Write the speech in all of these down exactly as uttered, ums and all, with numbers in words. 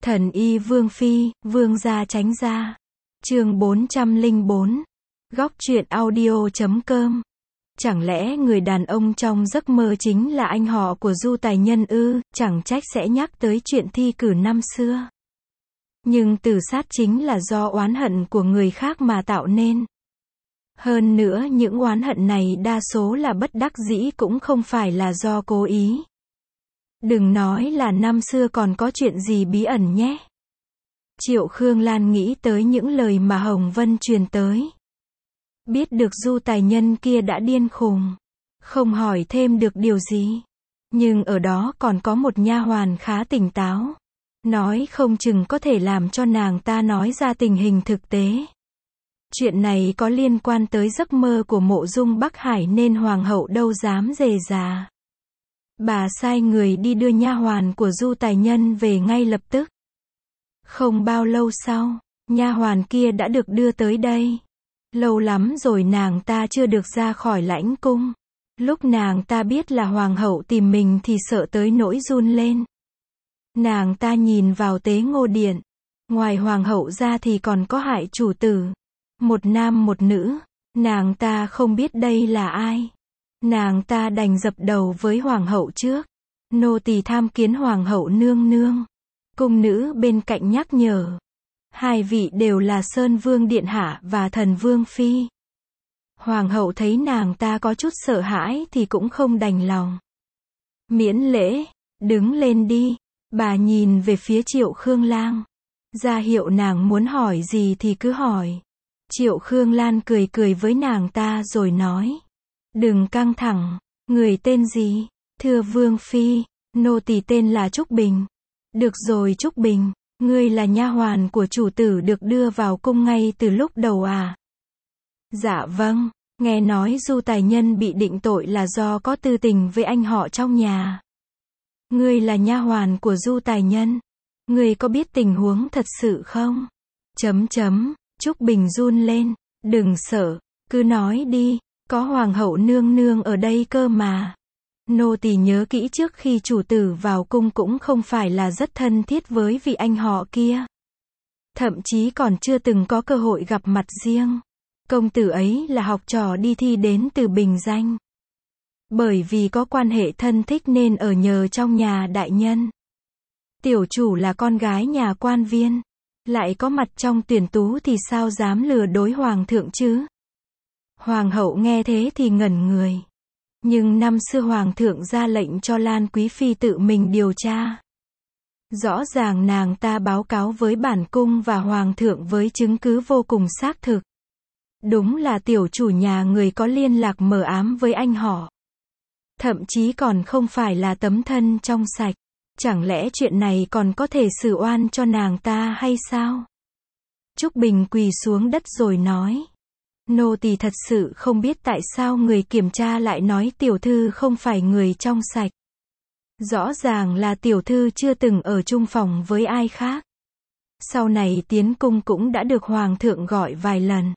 Thần y Vương Phi, Vương gia tránh ra. Chương bốn trăm lẻ bốn. Góc truyện audio chấm com. Chẳng lẽ người đàn ông trong giấc mơ chính là anh họ của Du Tài Nhân ư? Chẳng trách sẽ nhắc tới chuyện thi cử năm xưa. Nhưng tử sát chính là do oán hận của người khác mà tạo nên. Hơn nữa những oán hận này đa số là bất đắc dĩ, cũng không phải là do cố ý. Đừng nói là năm xưa còn có chuyện gì bí ẩn nhé. Triệu Khương Lan nghĩ tới những lời mà Hồng Vân truyền tới. Biết được Du Tài Nhân kia đã điên khùng. Không hỏi thêm được điều gì. Nhưng ở đó còn có một nha hoàn khá tỉnh táo. Nói không chừng có thể làm cho nàng ta nói ra tình hình thực tế. Chuyện này có liên quan tới giấc mơ của Mộ Dung Bắc Hải nên hoàng hậu đâu dám dề dà. Bà sai người đi đưa nha hoàn của Du Tài Nhân về ngay lập tức. Không bao lâu sau, nha hoàn kia đã được đưa tới đây. Lâu lắm rồi nàng ta chưa được ra khỏi lãnh cung. Lúc nàng ta biết là hoàng hậu tìm mình thì sợ tới nỗi run lên. Nàng ta nhìn vào Tế Ngô Điện. Ngoài hoàng hậu ra thì còn có Hại chủ tử. Một nam một nữ. Nàng ta không biết đây là ai. Nàng ta đành dập đầu với hoàng hậu trước. Nô tỳ tham kiến hoàng hậu nương nương. Cung nữ bên cạnh nhắc nhở. Hai vị đều là Sơn Vương Điện Hạ và Thần Vương Phi. Hoàng hậu thấy nàng ta có chút sợ hãi thì cũng không đành lòng. Miễn lễ, đứng lên đi. Bà nhìn về phía Triệu Khương Lan. Ra hiệu nàng muốn hỏi gì thì cứ hỏi. Triệu Khương Lan cười cười với nàng ta rồi nói. Đừng căng thẳng, người tên gì? Thưa Vương Phi, nô tỳ tên là Trúc Bình. Được rồi Trúc Bình, ngươi là nha hoàn của chủ tử được đưa vào cung ngay từ lúc đầu à? Dạ vâng, nghe nói Du Tài Nhân bị định tội là do có tư tình với anh họ trong nhà. Ngươi là nha hoàn của Du Tài Nhân. Ngươi có biết tình huống thật sự không? Chấm chấm, Trúc Bình run lên. Đừng sợ, cứ nói đi. Có hoàng hậu nương nương ở đây cơ mà. Nô tỳ nhớ kỹ trước khi chủ tử vào cung cũng không phải là rất thân thiết với vị anh họ kia. Thậm chí còn chưa từng có cơ hội gặp mặt riêng. Công tử ấy là học trò đi thi đến từ Bình Danh. Bởi vì có quan hệ thân thích nên ở nhờ trong nhà đại nhân. Tiểu chủ là con gái nhà quan viên. Lại có mặt trong tuyển tú thì sao dám lừa dối hoàng thượng chứ? Hoàng hậu nghe thế thì ngẩn người. Nhưng năm xưa hoàng thượng ra lệnh cho Lan Quý Phi tự mình điều tra. Rõ ràng nàng ta báo cáo với bản cung và hoàng thượng với chứng cứ vô cùng xác thực. Đúng là tiểu chủ nhà người có liên lạc mờ ám với anh họ. Thậm chí còn không phải là tấm thân trong sạch. Chẳng lẽ chuyện này còn có thể xử oan cho nàng ta hay sao? Trúc Bình quỳ xuống đất rồi nói. Nô tỳ thật sự không biết tại sao người kiểm tra lại nói tiểu thư không phải người trong sạch. Rõ ràng là tiểu thư chưa từng ở chung phòng với ai khác. Sau này tiến cung cũng đã được hoàng thượng gọi vài lần.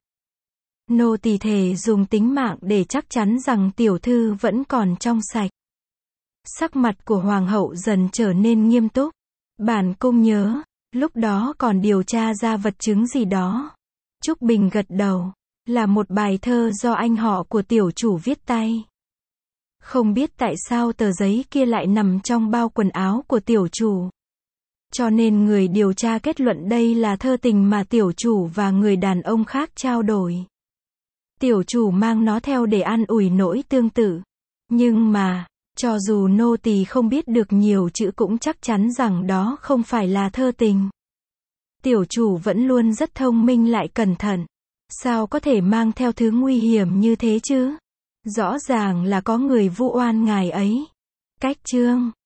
Nô tỳ thề dùng tính mạng để chắc chắn rằng tiểu thư vẫn còn trong sạch. Sắc mặt của hoàng hậu dần trở nên nghiêm túc. Bản cung nhớ, lúc đó còn điều tra ra vật chứng gì đó. Trúc Bình gật đầu. Là một bài thơ do anh họ của tiểu chủ viết tay. Không biết tại sao tờ giấy kia lại nằm trong bao quần áo của tiểu chủ. Cho nên người điều tra kết luận đây là thơ tình mà tiểu chủ và người đàn ông khác trao đổi. Tiểu chủ mang nó theo để an ủi nỗi tương tự. Nhưng mà, cho dù nô tỳ không biết được nhiều chữ cũng chắc chắn rằng đó không phải là thơ tình. Tiểu chủ vẫn luôn rất thông minh lại cẩn thận. Sao có thể mang theo thứ nguy hiểm như thế chứ? Rõ ràng là có người vu oan ngài ấy. Cách chương